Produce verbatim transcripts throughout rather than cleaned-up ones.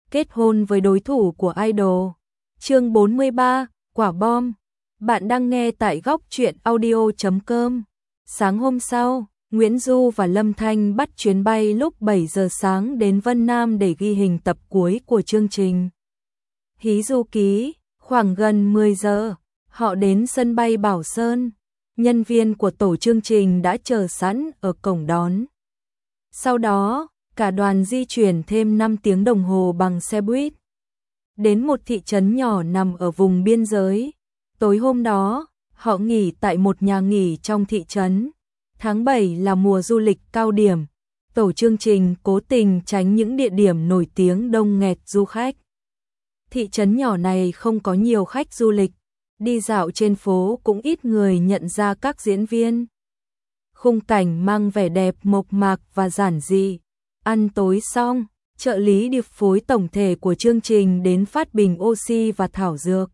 kết hôn với đối thủ của idol. Chương bốn mươi ba, quả bom. Bạn đang nghe tại góc truyện audio chấm com. Sáng hôm sau, Nguyễn Du và Lâm Thanh bắt chuyến bay lúc bảy giờ sáng đến Vân Nam để ghi hình tập cuối của chương trình Hí Du Ký. Khoảng gần mười giờ, họ đến sân bay Bảo Sơn. Nhân viên của tổ chương trình đã chờ sẵn ở cổng đón. Sau đó, cả đoàn di chuyển thêm năm tiếng đồng hồ bằng xe buýt đến một thị trấn nhỏ nằm ở vùng biên giới. Tối hôm đó, họ nghỉ tại một nhà nghỉ trong thị trấn. Tháng bảy là mùa du lịch cao điểm. Tổ chương trình cố tình tránh những địa điểm nổi tiếng đông nghẹt du khách. Thị trấn nhỏ này không có nhiều khách du lịch. Đi dạo trên phố cũng ít người nhận ra các diễn viên. Khung cảnh mang vẻ đẹp mộc mạc và giản dị. Ăn tối xong, trợ lý điều phối tổng thể của chương trình đến phát bình oxy và thảo dược.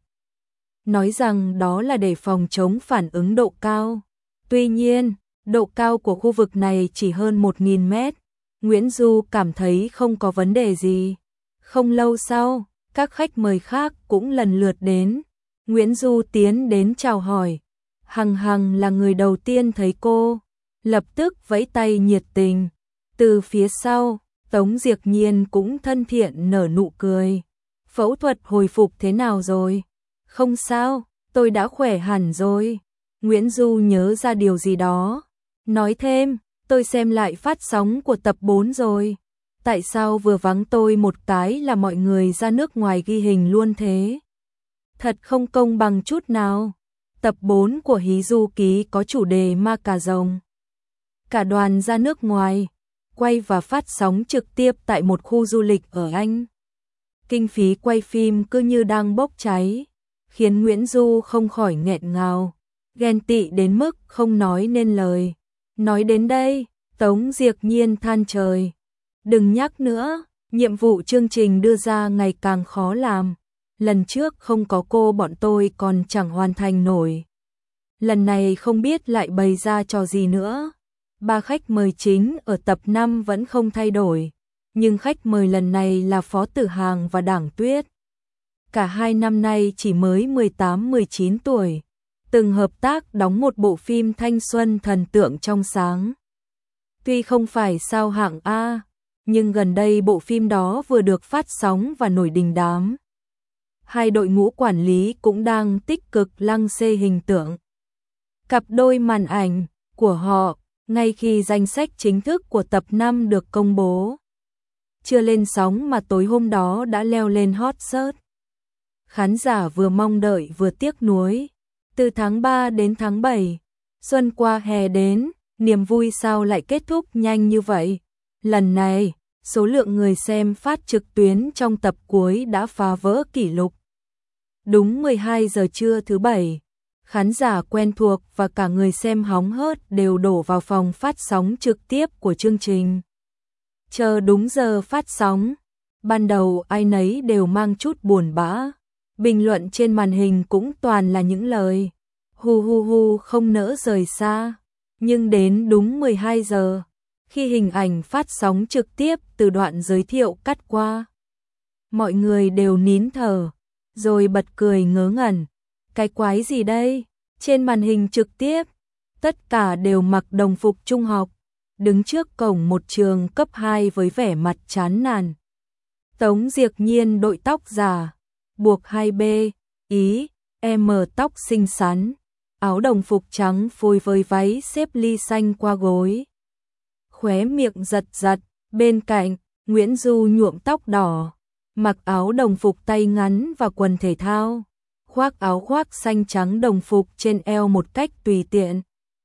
Nói rằng đó là để phòng chống phản ứng độ cao. Tuy nhiên, độ cao của khu vực này chỉ hơn một nghìn mét. Nguyễn Du cảm thấy không có vấn đề gì. Không lâu sau, các khách mời khác cũng lần lượt đến. Nguyễn Du tiến đến chào hỏi. Hằng Hằng là người đầu tiên thấy cô, lập tức vẫy tay nhiệt tình. Từ phía sau, Tống Diệc Nhiên cũng thân thiện nở nụ cười. Phẫu thuật hồi phục thế nào rồi? Không sao, tôi đã khỏe hẳn rồi. Nguyễn Du nhớ ra điều gì đó. Nói thêm, tôi xem lại phát sóng của tập bốn rồi. Tại sao vừa vắng tôi một cái là mọi người ra nước ngoài ghi hình luôn thế? Thật không công bằng chút nào. Tập bốn của Hí Du Ký có chủ đề ma cà rồng. Cả đoàn ra nước ngoài, quay và phát sóng trực tiếp tại một khu du lịch ở Anh. Kinh phí quay phim cứ như đang bốc cháy, khiến Nguyễn Du không khỏi nghẹn ngào, ghen tị đến mức không nói nên lời. Nói đến đây, Tống Diệc Nhiên than trời. Đừng nhắc nữa, nhiệm vụ chương trình đưa ra ngày càng khó làm. Lần trước không có cô bọn tôi còn chẳng hoàn thành nổi. Lần này không biết lại bày ra trò gì nữa. Ba khách mời chính ở tập năm vẫn không thay đổi, nhưng khách mời lần này là Phó Tử Hàng và Đảng Tuyết. Cả hai năm nay chỉ mới mười tám mười chín tuổi, từng hợp tác đóng một bộ phim thanh xuân thần tượng trong sáng. Tuy không phải sao hạng A, nhưng gần đây bộ phim đó vừa được phát sóng và nổi đình đám. Hai đội ngũ quản lý cũng đang tích cực lăng xê hình tượng cặp đôi màn ảnh của họ ngay khi danh sách chính thức của tập năm được công bố. Chưa lên sóng mà tối hôm đó đã leo lên hot search. Khán giả vừa mong đợi vừa tiếc nuối. Từ tháng ba đến tháng bảy, xuân qua hè đến, niềm vui sao lại kết thúc nhanh như vậy? Lần này, số lượng người xem phát trực tuyến trong tập cuối đã phá vỡ kỷ lục. Đúng mười hai giờ trưa thứ bảy, khán giả quen thuộc và cả người xem hóng hớt đều đổ vào phòng phát sóng trực tiếp của chương trình. Chờ đúng giờ phát sóng, ban đầu ai nấy đều mang chút buồn bã. Bình luận trên màn hình cũng toàn là những lời hu hu hu không nỡ rời xa. Nhưng đến đúng mười hai giờ, khi hình ảnh phát sóng trực tiếp từ đoạn giới thiệu cắt qua, mọi người đều nín thở, rồi bật cười ngớ ngẩn. Cái quái gì đây? Trên màn hình trực tiếp, tất cả đều mặc đồng phục trung học, đứng trước cổng một trường cấp hai với vẻ mặt chán nản. Tống Diệc Nhiên đội tóc giả, buộc hai bê, ý, em tóc xinh xắn, áo đồng phục trắng phối với váy xếp ly xanh qua gối. Khóe miệng giật giật, bên cạnh, Nguyễn Du nhuộm tóc đỏ, mặc áo đồng phục tay ngắn và quần thể thao, khoác áo khoác xanh trắng đồng phục trên eo một cách tùy tiện.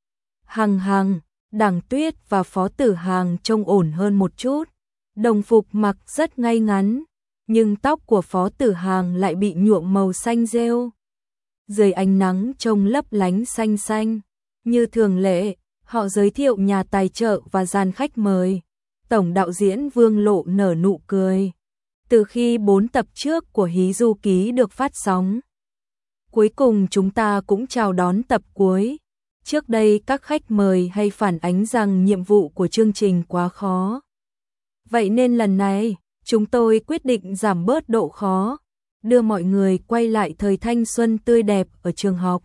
Hằng Hằng, Đảng Tuyết và Phó Tử Hàng trông ổn hơn một chút, đồng phục mặc rất ngay ngắn, nhưng tóc của Phó Tử Hàng lại bị nhuộm màu xanh rêu. Dưới ánh nắng trông lấp lánh xanh xanh. Như thường lệ, họ giới thiệu nhà tài trợ và dàn khách mời. Tổng đạo diễn Vương Lộ nở nụ cười. Từ khi bốn tập trước của Hí Du Ký được phát sóng, cuối cùng chúng ta cũng chào đón tập cuối. Trước đây các khách mời hay phản ánh rằng nhiệm vụ của chương trình quá khó. Vậy nên lần này, chúng tôi quyết định giảm bớt độ khó, đưa mọi người quay lại thời thanh xuân tươi đẹp ở trường học.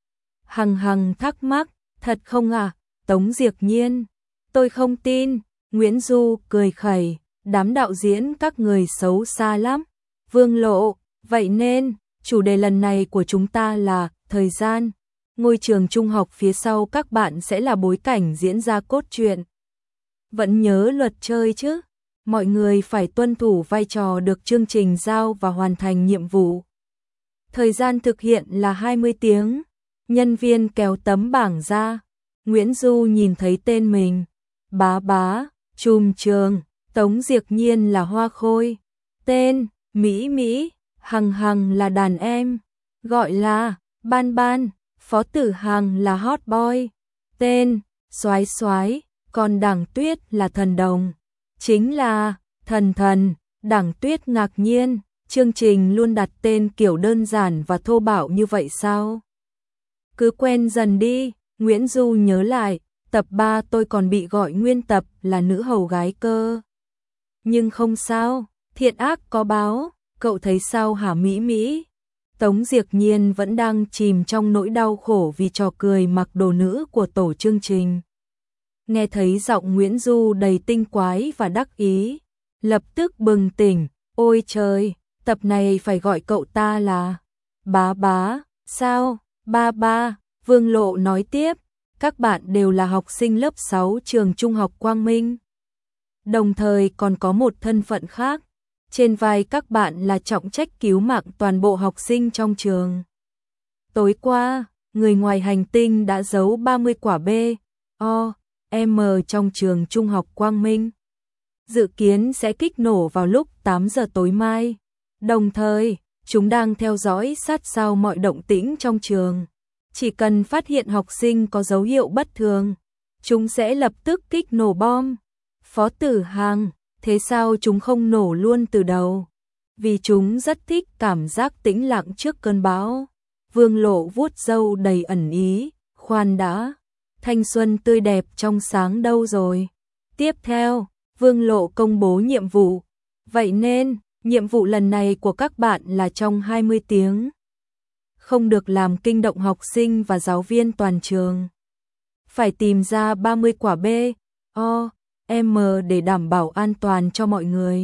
Hằng Hằng thắc mắc, thật không à? Tống Diệc Nhiên, tôi không tin. Nguyễn Du cười khẩy, đám đạo diễn các người xấu xa lắm. Vương Lộ, vậy nên, chủ đề lần này của chúng ta là thời gian. Ngôi trường trung học phía sau các bạn sẽ là bối cảnh diễn ra cốt truyện. Vẫn nhớ luật chơi chứ? Mọi người phải tuân thủ vai trò được chương trình giao và hoàn thành nhiệm vụ. Thời gian thực hiện là hai mươi tiếng. Nhân viên kéo tấm bảng ra. Nguyễn Du nhìn thấy tên mình. Bá Bá, Trùm Trường, Tống Diệc Nhiên là Hoa Khôi. Tên, Mỹ Mỹ, Hằng Hằng là đàn em. Gọi là, Ban Ban, Phó Tử Hằng là hot boy. Tên, Soái Soái, còn Đảng Tuyết là thần đồng. Chính là, thần thần. Đảng Tuyết ngạc nhiên, chương trình luôn đặt tên kiểu đơn giản và thô bạo như vậy sao? Cứ quen dần đi. Nguyễn Du nhớ lại, tập ba tôi còn bị gọi nguyên tập là nữ hầu gái cơ. Nhưng không sao, thiện ác có báo, cậu thấy sao hả Mỹ Mỹ? Tống Diệc Nhiên vẫn đang chìm trong nỗi đau khổ vì trò cười mặc đồ nữ của tổ chương trình. Nghe thấy giọng Nguyễn Du đầy tinh quái và đắc ý, lập tức bừng tỉnh, ôi trời, tập này phải gọi cậu ta là Bá Bá, sao? Ba ba, Vương Lộ nói tiếp, các bạn đều là học sinh lớp sáu trường Trung học Quang Minh. Đồng thời còn có một thân phận khác, trên vai các bạn là trọng trách cứu mạng toàn bộ học sinh trong trường. Tối qua, người ngoài hành tinh đã giấu ba mươi quả B, O, M trong trường Trung học Quang Minh. Dự kiến sẽ kích nổ vào lúc tám giờ tối mai. Đồng thời, chúng đang theo dõi sát sao mọi động tĩnh trong trường. Chỉ cần phát hiện học sinh có dấu hiệu bất thường, chúng sẽ lập tức kích nổ bom. Phó Tử Hằng, thế sao chúng không nổ luôn từ đầu? Vì chúng rất thích cảm giác tĩnh lặng trước cơn bão. Vương Lộ vuốt râu đầy ẩn ý, khoan đã, thanh xuân tươi đẹp trong sáng đâu rồi? Tiếp theo, Vương Lộ công bố nhiệm vụ. Vậy nên, nhiệm vụ lần này của các bạn là trong hai mươi tiếng. Không được làm kinh động học sinh và giáo viên toàn trường. Phải tìm ra ba mươi quả B, O, M để đảm bảo an toàn cho mọi người.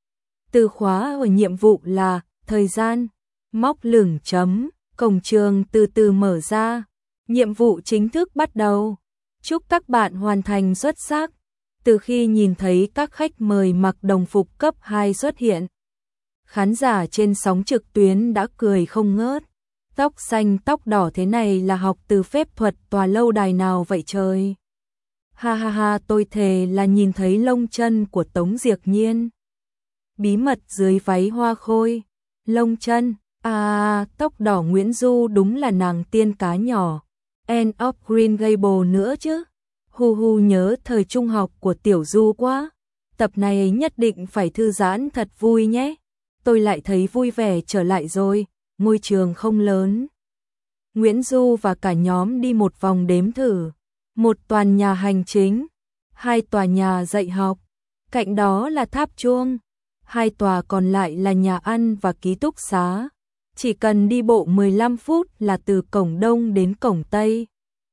Từ khóa ở nhiệm vụ là thời gian, móc lửng chấm, cổng trường từ từ mở ra. Nhiệm vụ chính thức bắt đầu. Chúc các bạn hoàn thành xuất sắc. Từ khi nhìn thấy các khách mời mặc đồng phục cấp hai xuất hiện, khán giả trên sóng trực tuyến đã cười không ngớt. Tóc xanh tóc đỏ thế này là học từ phép thuật tòa lâu đài nào vậy trời? Ha ha ha, tôi thề là nhìn thấy lông chân của Tống Diệc Nhiên. Bí mật dưới váy Hoa Khôi. Lông chân, à, tóc đỏ Nguyễn Du đúng là nàng tiên cá nhỏ. End of Green Gable nữa chứ. Hu hu nhớ thời trung học của Tiểu Du quá. Tập này nhất định phải thư giãn thật vui nhé. Tôi lại thấy vui vẻ trở lại rồi. Ngôi trường không lớn. Nguyễn Du và cả nhóm đi một vòng đếm thử. Một tòa nhà hành chính, hai tòa nhà dạy học, cạnh đó là tháp chuông, hai tòa còn lại là nhà ăn và ký túc xá. Chỉ cần đi bộ mười lăm phút là từ cổng đông đến cổng tây.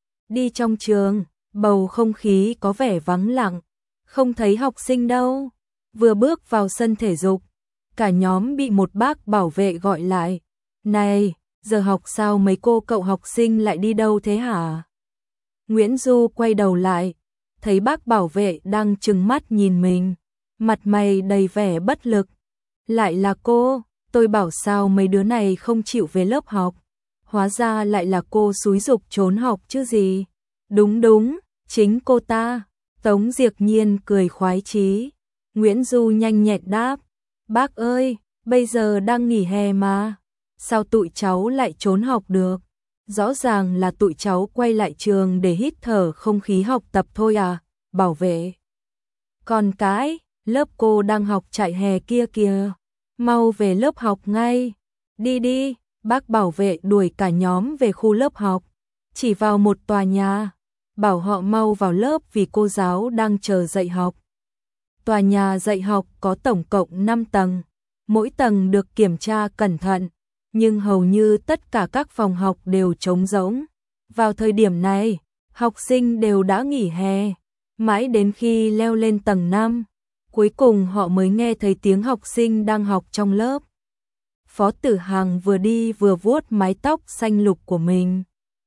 Đi trong trường, bầu không khí có vẻ vắng lặng, không thấy học sinh đâu. Vừa bước vào sân thể dục, cả nhóm bị một bác bảo vệ gọi lại. Này, giờ học sao mấy cô cậu học sinh lại đi đâu thế hả? Nguyễn Du quay đầu lại, thấy bác bảo vệ đang trừng mắt nhìn mình, mặt mày đầy vẻ bất lực. Lại là cô, tôi bảo sao mấy đứa này không chịu về lớp học. Hóa ra lại là cô xúi giục trốn học chứ gì. Đúng đúng, chính cô ta. Tống Diệc Nhiên cười khoái chí. Nguyễn Du nhanh nhẹn đáp, bác ơi, bây giờ đang nghỉ hè mà. Sao tụi cháu lại trốn học được? Rõ ràng là tụi cháu quay lại trường để hít thở không khí học tập thôi à, bảo vệ. Còn cái, lớp cô đang học trại hè kia kìa, mau về lớp học ngay. Đi đi, bác bảo vệ đuổi cả nhóm về khu lớp học, chỉ vào một tòa nhà, bảo họ mau vào lớp vì cô giáo đang chờ dạy học. Tòa nhà dạy học có tổng cộng năm tầng, mỗi tầng được kiểm tra cẩn thận, nhưng hầu như tất cả các phòng học đều trống rỗng. Vào thời điểm này, học sinh đều đã nghỉ hè, mãi đến khi leo lên tầng năm, cuối cùng họ mới nghe thấy tiếng học sinh đang học trong lớp. Phó Tử Hằng vừa đi vừa vuốt mái tóc xanh lục của mình.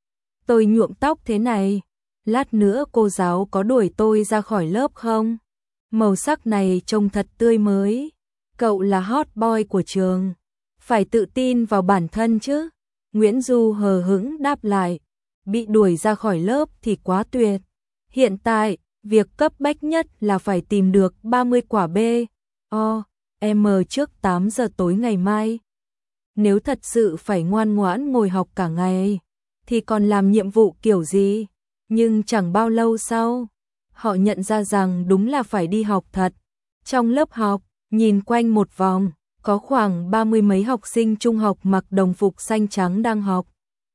Tôi nhuộm tóc thế này, lát nữa cô giáo có đuổi tôi ra khỏi lớp không? Màu sắc này trông thật tươi mới. Cậu là hot boy của trường, phải tự tin vào bản thân chứ. Nguyễn Du hờ hững đáp lại, bị đuổi ra khỏi lớp thì quá tuyệt. Hiện tại, việc cấp bách nhất là phải tìm được ba mươi quả B, O, M trước tám giờ tối ngày mai. Nếu thật sự phải ngoan ngoãn ngồi học cả ngày, thì còn làm nhiệm vụ kiểu gì? Nhưng chẳng bao lâu sau, họ nhận ra rằng đúng là phải đi học thật. Trong lớp học, nhìn quanh một vòng, có khoảng ba mươi mấy học sinh trung học mặc đồng phục xanh trắng đang học.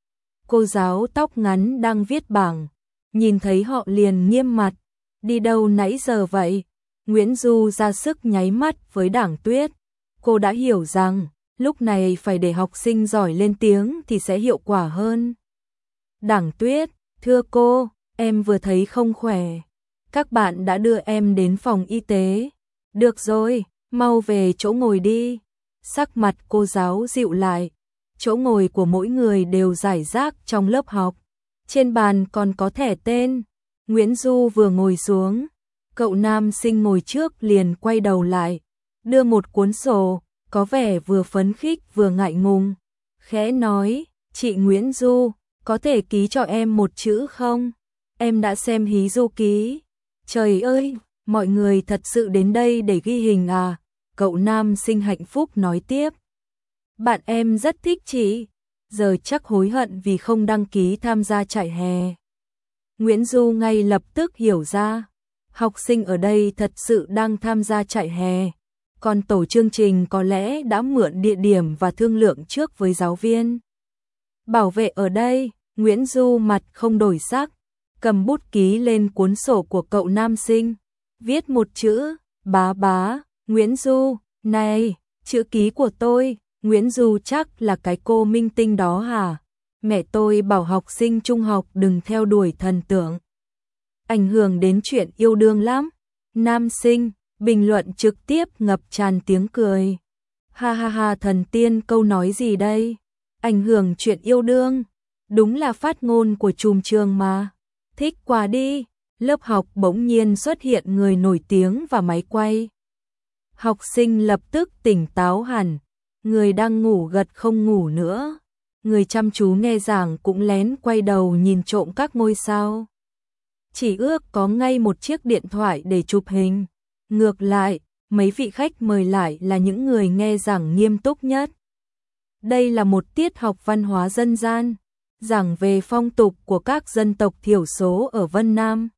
Cô giáo tóc ngắn đang viết bảng, nhìn thấy họ liền nghiêm mặt. Đi đâu nãy giờ vậy? Nguyễn Du ra sức nháy mắt với Đảng Tuyết. Cô đã hiểu rằng, lúc này phải để học sinh giỏi lên tiếng thì sẽ hiệu quả hơn. Đảng Tuyết, thưa cô, em vừa thấy không khỏe. Các bạn đã đưa em đến phòng y tế. Được rồi, mau về chỗ ngồi đi. Sắc mặt cô giáo dịu lại. Chỗ ngồi của mỗi người đều rải rác trong lớp học. Trên bàn còn có thẻ tên. Nguyễn Du vừa ngồi xuống, cậu nam sinh ngồi trước liền quay đầu lại, đưa một cuốn sổ, có vẻ vừa phấn khích vừa ngại ngùng. Khẽ nói, chị Nguyễn Du, có thể ký cho em một chữ không? Em đã xem hí du ký. Trời ơi, mọi người thật sự đến đây để ghi hình à? Cậu nam sinh hạnh phúc nói tiếp. Bạn em rất thích chị, giờ chắc hối hận vì không đăng ký tham gia trại hè. Nguyễn Du ngay lập tức hiểu ra, học sinh ở đây thật sự đang tham gia trại hè, còn tổ chương trình có lẽ đã mượn địa điểm và thương lượng trước với giáo viên. Bảo vệ ở đây, Nguyễn Du mặt không đổi sắc, cầm bút ký lên cuốn sổ của cậu nam sinh, viết một chữ, bá bá. Nguyễn Du, này, chữ ký của tôi. Nguyễn Du chắc là cái cô minh tinh đó hả? Mẹ tôi bảo học sinh trung học đừng theo đuổi thần tượng, ảnh hưởng đến chuyện yêu đương lắm. Nam sinh, bình luận trực tiếp ngập tràn tiếng cười. Ha ha ha, thần tiên câu nói gì đây? Ảnh hưởng chuyện yêu đương, đúng là phát ngôn của trùm trường mà. Thích quá đi. Lớp học bỗng nhiên xuất hiện người nổi tiếng và máy quay. Học sinh lập tức tỉnh táo hẳn, người đang ngủ gật không ngủ nữa. Người chăm chú nghe giảng cũng lén quay đầu nhìn trộm các ngôi sao. Chỉ ước có ngay một chiếc điện thoại để chụp hình. Ngược lại, mấy vị khách mời lại là những người nghe giảng nghiêm túc nhất. Đây là một tiết học văn hóa dân gian, giảng về phong tục của các dân tộc thiểu số ở Vân Nam.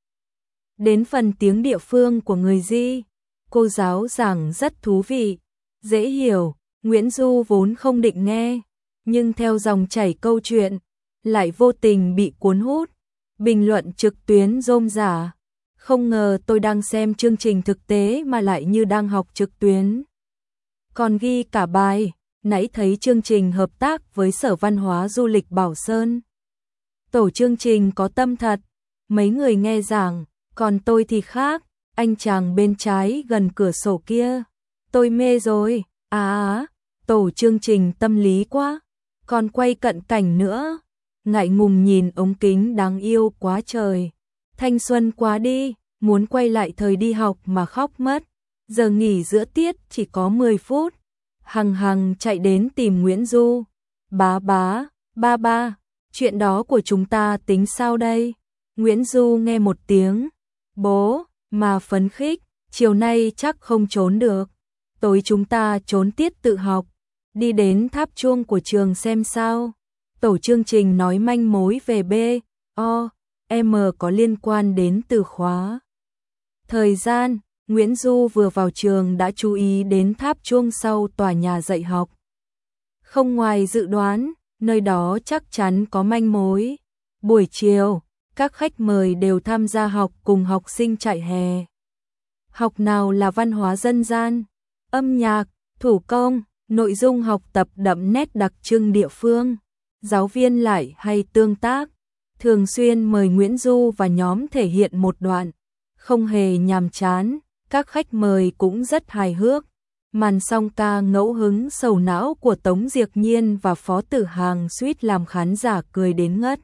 Đến phần tiếng địa phương của người Di, cô giáo giảng rất thú vị, dễ hiểu. Nguyễn Du vốn không định nghe, nhưng theo dòng chảy câu chuyện, lại vô tình bị cuốn hút. Bình luận trực tuyến rôm rả. Không ngờ tôi đang xem chương trình thực tế mà lại như đang học trực tuyến. Còn ghi cả bài, nãy thấy chương trình hợp tác với Sở Văn hóa Du lịch Bảo Sơn. Tổ chương trình có tâm thật, mấy người nghe giảng, còn tôi thì khác, anh chàng bên trái gần cửa sổ kia. Tôi mê rồi, à á, tổ chương trình tâm lý quá, còn quay cận cảnh nữa. Ngại ngùng nhìn ống kính đáng yêu quá trời. Thanh xuân quá đi, muốn quay lại thời đi học mà khóc mất. Giờ nghỉ giữa tiết chỉ có mười phút. Hằng hằng chạy đến tìm Nguyễn Du. Bá bá, ba ba, chuyện đó của chúng ta tính sao đây? Nguyễn Du nghe một tiếng. Bố, mà phấn khích, chiều nay chắc không trốn được. Tối chúng ta trốn tiết tự học, đi đến tháp chuông của trường xem sao. Tổ chương trình nói manh mối về B, O, M có liên quan đến từ khóa. Thời gian, Nguyễn Du vừa vào trường đã chú ý đến tháp chuông sau tòa nhà dạy học. Không ngoài dự đoán, nơi đó chắc chắn có manh mối. Buổi chiều, các khách mời đều tham gia học cùng học sinh trại hè. học nào là văn hóa dân gian, âm nhạc, thủ công, nội dung học tập đậm nét đặc trưng địa phương. Giáo viên lại hay tương tác, thường xuyên mời Nguyễn Du và nhóm thể hiện một đoạn, không hề nhàm chán, các khách mời cũng rất hài hước. Màn song ca ngẫu hứng sầu não của Tống Diệc Nhiên và Phó Tử Hàng suýt làm khán giả cười đến ngất.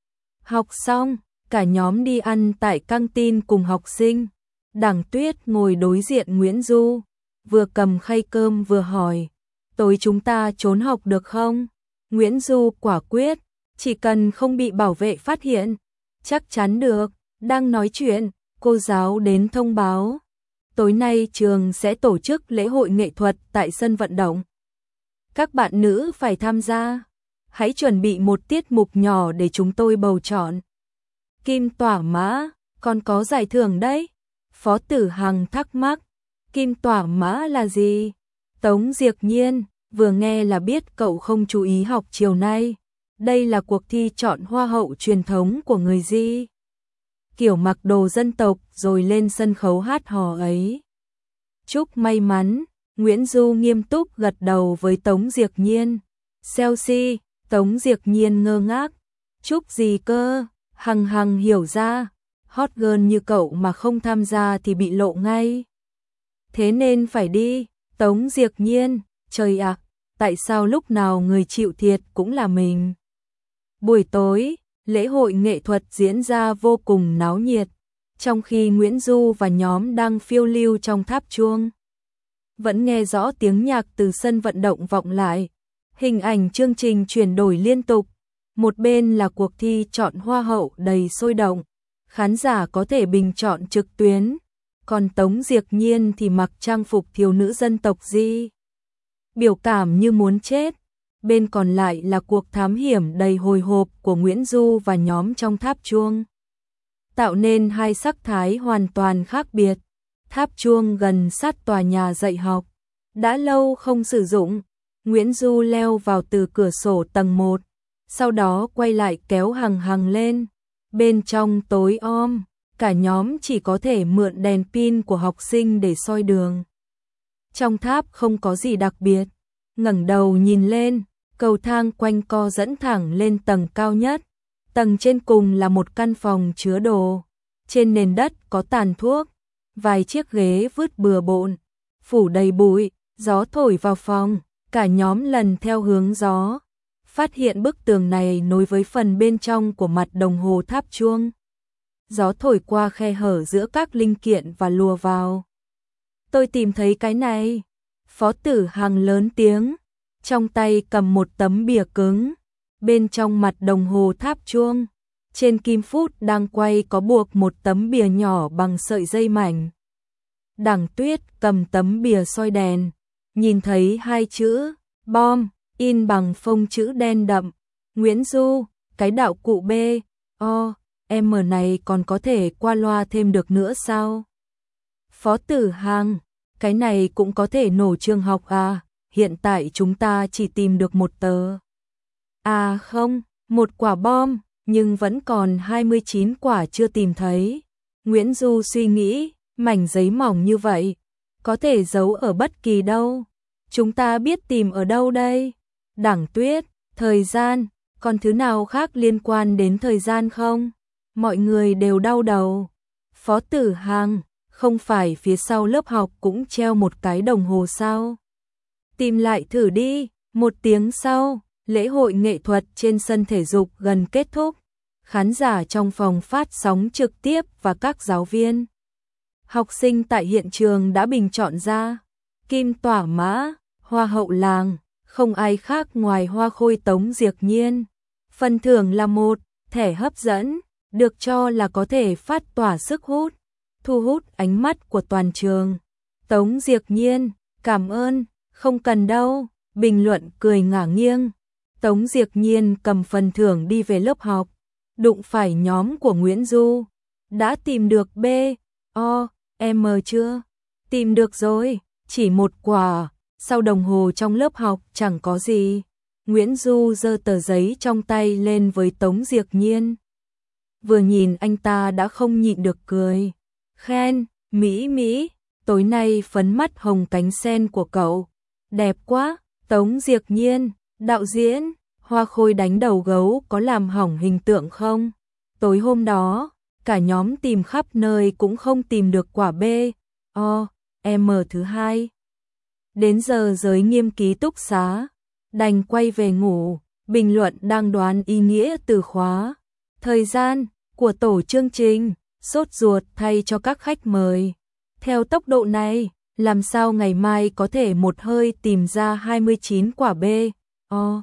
Học xong, cả nhóm đi ăn tại căng tin cùng học sinh. Đằng Tuyết ngồi đối diện Nguyễn Du, vừa cầm khay cơm vừa hỏi, tối chúng ta trốn học được không? Nguyễn Du quả quyết, chỉ cần không bị bảo vệ phát hiện, chắc chắn được. Đang nói chuyện, cô giáo đến thông báo, tối nay trường sẽ tổ chức lễ hội nghệ thuật tại sân vận động. Các bạn nữ phải tham gia, hãy chuẩn bị một tiết mục nhỏ để chúng tôi bầu chọn. Kim Tỏa Mã, còn có giải thưởng đấy. Phó Tử Hằng thắc mắc, Kim Tỏa Mã là gì? Tống Diệc Nhiên, vừa nghe là biết cậu không chú ý học chiều nay. Đây là cuộc thi chọn hoa hậu truyền thống của người Di. Kiểu mặc đồ dân tộc rồi lên sân khấu hát hò ấy. Chúc may mắn, Nguyễn Du nghiêm túc gật đầu với Tống Diệc Nhiên. Chelsea, Tống Diệc Nhiên ngơ ngác. Chúc gì cơ? Hằng Hằng hiểu ra, hot girl như cậu mà không tham gia thì bị lộ ngay. Thế nên phải đi. Tống Diệc Nhiên, trời ạ, tại sao lúc nào người chịu thiệt cũng là mình? Buổi tối, lễ hội nghệ thuật diễn ra vô cùng náo nhiệt, trong khi Nguyễn Du và nhóm đang phiêu lưu trong tháp chuông. Vẫn nghe rõ tiếng nhạc từ sân vận động vọng lại, hình ảnh chương trình chuyển đổi liên tục. Một bên là cuộc thi chọn hoa hậu đầy sôi động, khán giả có thể bình chọn trực tuyến, còn Tống Diệc Nhiên thì mặc trang phục thiếu nữ dân tộc Di. Biểu cảm như muốn chết. Bên còn lại là cuộc thám hiểm đầy hồi hộp của Nguyễn Du và nhóm trong tháp chuông, tạo nên hai sắc thái hoàn toàn khác biệt. Tháp chuông gần sát tòa nhà dạy học, đã lâu không sử dụng. Nguyễn Du leo vào từ cửa sổ tầng một, sau đó quay lại kéo Hằng Hằng lên. Bên trong tối om, cả nhóm chỉ có thể mượn đèn pin của học sinh để soi đường. Trong tháp không có gì đặc biệt, ngẩng đầu nhìn lên, cầu thang quanh co dẫn thẳng lên tầng cao nhất. Tầng trên cùng là một căn phòng chứa đồ, trên nền đất có tàn thuốc, vài chiếc ghế vứt bừa bộn, phủ đầy bụi. Gió thổi vào phòng, cả nhóm lần theo hướng gió, phát hiện bức tường này nối với phần bên trong của mặt đồng hồ tháp chuông. Gió thổi qua khe hở giữa các linh kiện và lùa vào. Tôi tìm thấy cái này. Phó Tử Hằng lớn tiếng, trong tay cầm một tấm bìa cứng. Bên trong mặt đồng hồ tháp chuông, trên kim phút đang quay có buộc một tấm bìa nhỏ bằng sợi dây mảnh. Đằng Tuyết cầm tấm bìa soi đèn, nhìn thấy hai chữ bom in bằng phông chữ đen đậm. Nguyễn Du, cái đạo cụ B O M này còn có thể qua loa thêm được nữa sao? Phó Tử Hằng, cái này cũng có thể nổ trường học à? Hiện tại chúng ta chỉ tìm được một tờ. À không, một quả bom, nhưng vẫn còn hai mươi chín quả chưa tìm thấy. Nguyễn Du suy nghĩ, mảnh giấy mỏng như vậy, có thể giấu ở bất kỳ đâu. Chúng ta biết tìm ở đâu đây? Đằng Tuyết, thời gian, còn thứ nào khác liên quan đến thời gian không? Mọi người đều đau đầu. Phó Tử Hằng, không phải phía sau lớp học cũng treo một cái đồng hồ sao? Tìm lại thử đi. Một tiếng sau, lễ hội nghệ thuật trên sân thể dục gần kết thúc. Khán giả trong phòng phát sóng trực tiếp và các giáo viên, học sinh tại hiện trường đã bình chọn ra Kim Tỏa Mã, Hoa hậu làng, không ai khác ngoài Hoa Khôi Tống Diệc Nhiên. Phần thưởng là một thẻ hấp dẫn, được cho là có thể phát tỏa sức hút, thu hút ánh mắt của toàn trường. Tống Diệc Nhiên, cảm ơn, không cần đâu, bình luận cười ngả nghiêng. Tống Diệc Nhiên cầm phần thưởng đi về lớp học, đụng phải nhóm của Nguyễn Du. Đã tìm được B O M chưa? Tìm được rồi, chỉ một quả. Sau đồng hồ trong lớp học chẳng có gì. Nguyễn Du giơ tờ giấy trong tay lên với Tống Diệc Nhiên. Vừa nhìn anh ta đã không nhịn được cười. Khen, Mỹ Mỹ. tối nay phấn mắt hồng cánh sen của cậu đẹp quá. Tống Diệc Nhiên, đạo diễn, Hoa Khôi đánh đầu gấu có làm hỏng hình tượng không? Tối hôm đó, cả nhóm tìm khắp nơi cũng không tìm được quả B, O, M thứ hai. Đến giờ giới nghiêm ký túc xá, đành quay về ngủ. Bình luận đang đoán ý nghĩa từ khóa. Thời gian của tổ chương trình, sốt ruột thay cho các khách mời. Theo tốc độ này, làm sao ngày mai có thể một hơi tìm ra hai mươi chín quả B, O,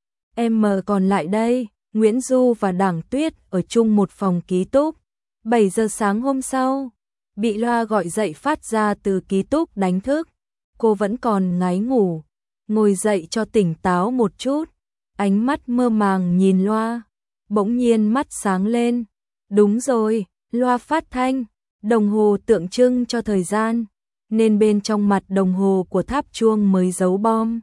M còn lại đây? Nguyễn Du và Đảng Tuyết ở chung một phòng ký túc. bảy giờ sáng hôm sau, bị loa gọi dậy phát ra từ ký túc đánh thức. Cô vẫn còn ngáy ngủ, ngồi dậy cho tỉnh táo một chút. Ánh mắt mơ màng nhìn loa, bỗng nhiên mắt sáng lên. Đúng rồi, loa phát thanh, đồng hồ tượng trưng cho thời gian, nên bên trong mặt đồng hồ của tháp chuông mới giấu bom.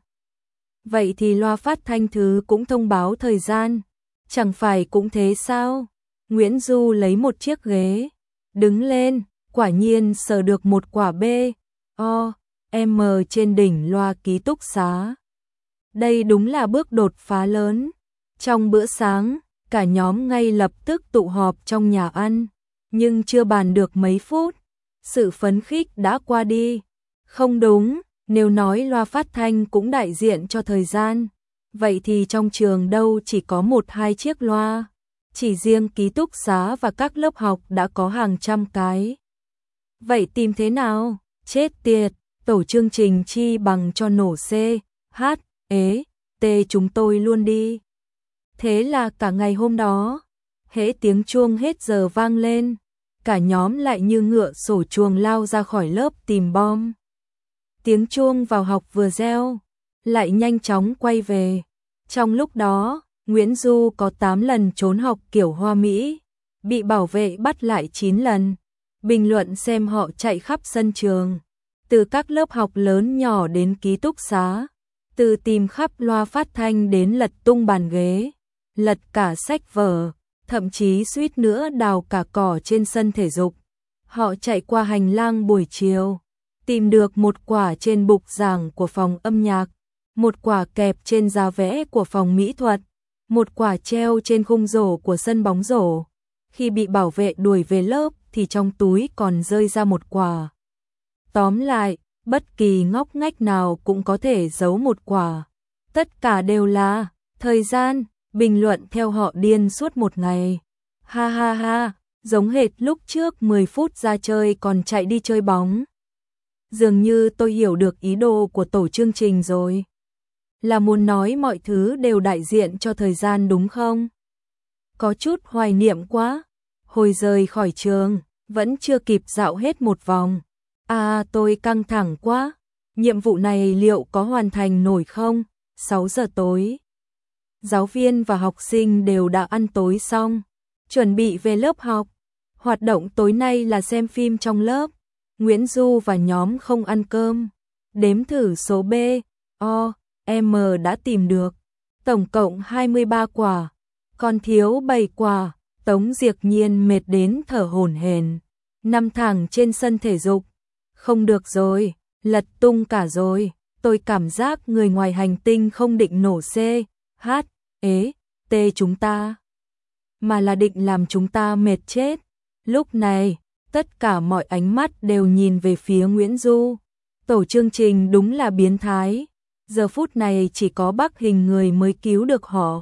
Vậy thì loa phát thanh thứ cũng thông báo thời gian, chẳng phải cũng thế sao? Nguyễn Du lấy một chiếc ghế, đứng lên, quả nhiên sờ được một quả B, O, M trên đỉnh loa ký túc xá. Đây đúng là bước đột phá lớn. Trong bữa sáng, cả nhóm ngay lập tức tụ họp trong nhà ăn, nhưng chưa bàn được mấy phút, sự phấn khích đã qua đi. Không đúng, nếu nói loa phát thanh cũng đại diện cho thời gian, vậy thì trong trường đâu chỉ có một hai chiếc loa, chỉ riêng ký túc xá và các lớp học đã có hàng trăm cái. Vậy tìm thế nào? Chết tiệt, tổ chương trình chi bằng cho nổ C, H, ế, T chúng tôi luôn đi. Thế là cả ngày hôm đó, hễ tiếng chuông hết giờ vang lên, cả nhóm lại như ngựa sổ chuồng lao ra khỏi lớp tìm bom. Tiếng chuông vào học vừa reo, lại nhanh chóng quay về. Trong lúc đó, Nguyễn Du có tám lần trốn học kiểu hoa Mỹ, bị bảo vệ bắt lại chín lần. Bình luận xem họ chạy khắp sân trường, từ các lớp học lớn nhỏ đến ký túc xá, từ tìm khắp loa phát thanh đến lật tung bàn ghế, lật cả sách vở, thậm chí suýt nữa đào cả cỏ trên sân thể dục. Họ chạy qua hành lang buổi chiều, tìm được một quả trên bục giảng của phòng âm nhạc, một quả kẹp trên giá vẽ của phòng mỹ thuật, một quả treo trên khung rổ của sân bóng rổ. Khi bị bảo vệ đuổi về lớp thì trong túi còn rơi ra một quả. Tóm lại, bất kỳ ngóc ngách nào cũng có thể giấu một quả. Tất cả đều là thời gian. Bình luận theo họ điên suốt một ngày. Ha ha ha, giống hệt lúc trước mười phút ra chơi còn chạy đi chơi bóng. Dường như tôi hiểu được ý đồ của tổ chương trình rồi. Là muốn nói mọi thứ đều đại diện cho thời gian đúng không? Có chút hoài niệm quá. Hồi rời khỏi trường, vẫn chưa kịp dạo hết một vòng. À, tôi căng thẳng quá. Nhiệm vụ này liệu có hoàn thành nổi không? sáu giờ tối. Giáo viên và học sinh đều đã ăn tối xong, chuẩn bị về lớp học. Hoạt động tối nay là xem phim trong lớp. Nguyễn Du và nhóm không ăn cơm. Đếm thử số B, O, M đã tìm được. Tổng cộng hai mươi ba quả, còn thiếu bảy quả. Tống Diệc Nhiên mệt đến thở hổn hển, nằm thẳng trên sân thể dục. Không được rồi, lật tung cả rồi. Tôi cảm giác người ngoài hành tinh không định nổ C, H, ế, T chúng ta, mà là định làm chúng ta mệt chết. Lúc này, tất cả mọi ánh mắt đều nhìn về phía Nguyễn Du. Tổ chương trình đúng là biến thái. Giờ phút này chỉ có Bắc Hình người mới cứu được họ.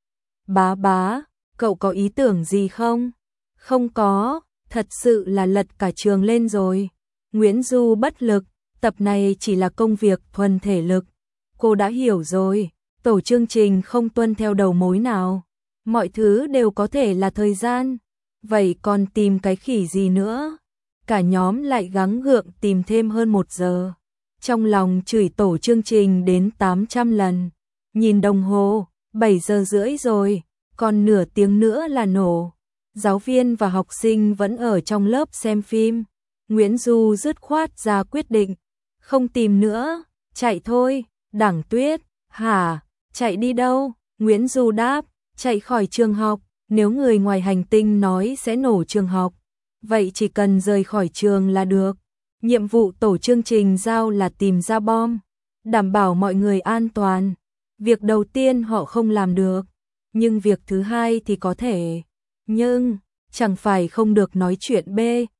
Bá bá, cậu có ý tưởng gì không? Không có, thật sự là lật cả trường lên rồi. Nguyễn Du bất lực, tập này chỉ là công việc thuần thể lực. Cô đã hiểu rồi, tổ chương trình không tuân theo đầu mối nào. Mọi thứ đều có thể là thời gian. Vậy còn tìm cái khỉ gì nữa? Cả nhóm lại gắng gượng tìm thêm hơn một giờ. Trong lòng chửi tổ chương trình đến tám trăm lần. Nhìn đồng hồ, bảy giờ rưỡi rồi, còn nửa tiếng nữa là nổ. Giáo viên và học sinh vẫn ở trong lớp xem phim. Nguyễn Du dứt khoát ra quyết định. Không tìm nữa, chạy thôi. Đảng Tuyết, hả? Chạy đi đâu? Nguyễn Du đáp, chạy khỏi trường học. Nếu người ngoài hành tinh nói sẽ nổ trường học, vậy chỉ cần rời khỏi trường là được. Nhiệm vụ tổ chương trình giao là tìm ra bom, đảm bảo mọi người an toàn. Việc đầu tiên họ không làm được, nhưng việc thứ hai thì có thể. Nhưng, chẳng phải không được nói chuyện B,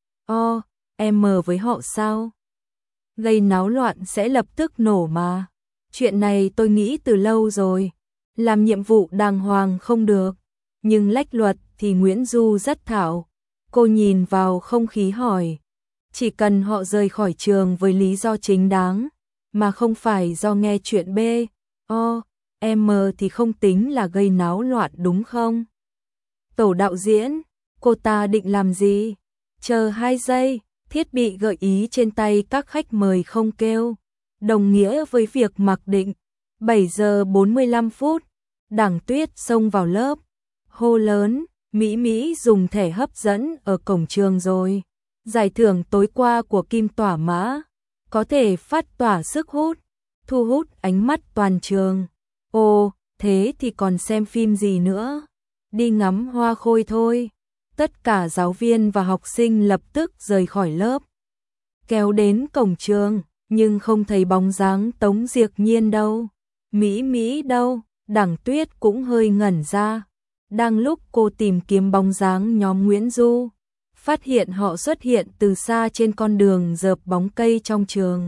O, M với họ sao? Gây náo loạn sẽ lập tức nổ mà. Chuyện này tôi nghĩ từ lâu rồi. Làm nhiệm vụ đàng hoàng không được, nhưng lách luật thì Nguyễn Du rất thạo. Cô nhìn vào không khí hỏi. Chỉ cần họ rời khỏi trường với lý do chính đáng, mà không phải do nghe chuyện B, O, M thì không tính là gây náo loạn đúng không? Tổ đạo diễn, cô ta định làm gì? Chờ hai giây, thiết bị gợi ý trên tay các khách mời không kêu. Đồng nghĩa với việc mặc định. bảy giờ bốn mươi lăm phút, Đảng Tuyết xông vào lớp. Hô lớn, Mỹ Mỹ dùng thẻ hấp dẫn ở cổng trường rồi. Giải thưởng tối qua của Kim Tỏa Mã có thể phát tỏa sức hút, thu hút ánh mắt toàn trường. Ồ, thế thì còn xem phim gì nữa? Đi ngắm hoa khôi thôi. Tất cả giáo viên và học sinh lập tức rời khỏi lớp, kéo đến cổng trường, nhưng không thấy bóng dáng Tống Diệc Nhiên đâu. Mỹ Mỹ đâu? Đảng Tuyết cũng hơi ngẩn ra. Đang lúc cô tìm kiếm bóng dáng nhóm Nguyễn Du, phát hiện họ xuất hiện từ xa trên con đường dợp bóng cây trong trường.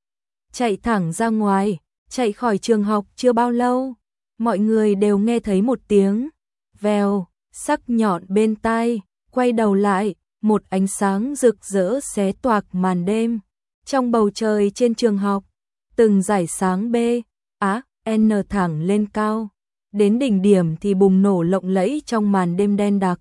Chạy thẳng ra ngoài, chạy khỏi trường học chưa bao lâu, mọi người đều nghe thấy một tiếng vèo, sắc nhọn bên tai, quay đầu lại, một ánh sáng rực rỡ xé toạc màn đêm. Trong bầu trời trên trường học, từng dải sáng B, Á, N thẳng lên cao, đến đỉnh điểm thì bùng nổ lộng lẫy trong màn đêm đen đặc.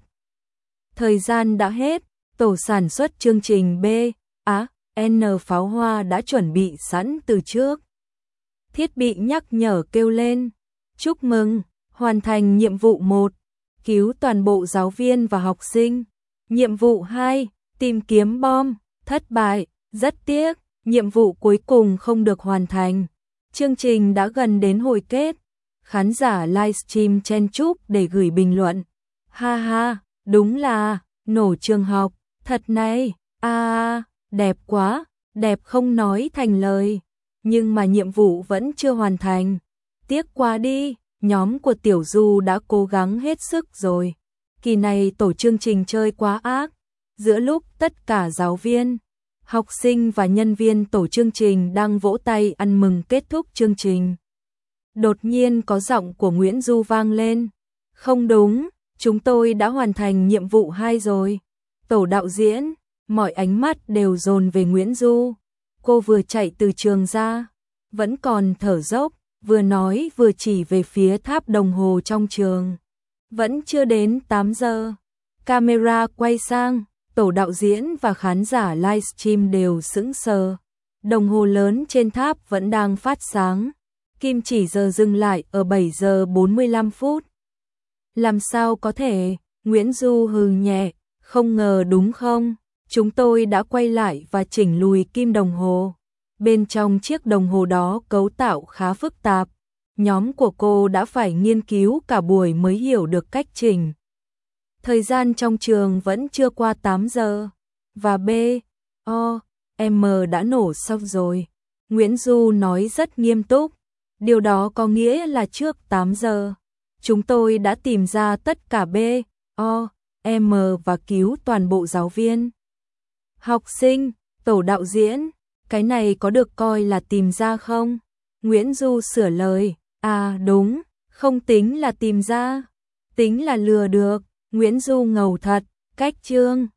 Thời gian đã hết, tổ sản xuất chương trình B, Á, N pháo hoa đã chuẩn bị sẵn từ trước. Thiết bị nhắc nhở kêu lên, chúc mừng, hoàn thành nhiệm vụ một, cứu toàn bộ giáo viên và học sinh. Nhiệm vụ hai, tìm kiếm bom, thất bại, rất tiếc, nhiệm vụ cuối cùng không được hoàn thành. Chương trình đã gần đến hồi kết, khán giả livestream chen chúc để gửi bình luận. Ha ha, đúng là, nổ trường học, thật này, a à, đẹp quá, đẹp không nói thành lời. Nhưng mà nhiệm vụ vẫn chưa hoàn thành. Tiếc quá đi, nhóm của Tiểu Du đã cố gắng hết sức rồi. Kỳ này tổ chương trình chơi quá ác. Giữa lúc tất cả giáo viên, học sinh và nhân viên tổ chương trình đang vỗ tay ăn mừng kết thúc chương trình, đột nhiên có giọng của Nguyễn Du vang lên. Không đúng, chúng tôi đã hoàn thành nhiệm vụ hai rồi. Tổ đạo diễn, mọi ánh mắt đều dồn về Nguyễn Du. Cô vừa chạy từ trường ra, vẫn còn thở dốc, vừa nói vừa chỉ về phía tháp đồng hồ trong trường. Vẫn chưa đến tám giờ. Camera quay sang, tổ đạo diễn và khán giả livestream đều sững sờ. Đồng hồ lớn trên tháp vẫn đang phát sáng. Kim chỉ giờ dừng lại ở bảy giờ bốn mươi lăm phút. Làm sao có thể? Nguyễn Du hừ nhẹ, không ngờ đúng không? Chúng tôi đã quay lại và chỉnh lùi kim đồng hồ. Bên trong chiếc đồng hồ đó cấu tạo khá phức tạp. Nhóm của cô đã phải nghiên cứu cả buổi mới hiểu được cách chỉnh. Thời gian trong trường vẫn chưa qua tám giờ. Và B, O, M đã nổ xong rồi. Nguyễn Du nói rất nghiêm túc. Điều đó có nghĩa là trước tám giờ. Chúng tôi đã tìm ra tất cả B, O, M và cứu toàn bộ giáo viên. Học sinh, tổ đạo diễn, cái này có được coi là tìm ra không? Nguyễn Du sửa lời, à đúng, không tính là tìm ra, tính là lừa được. Nguyễn Du ngầu thật, cách chương.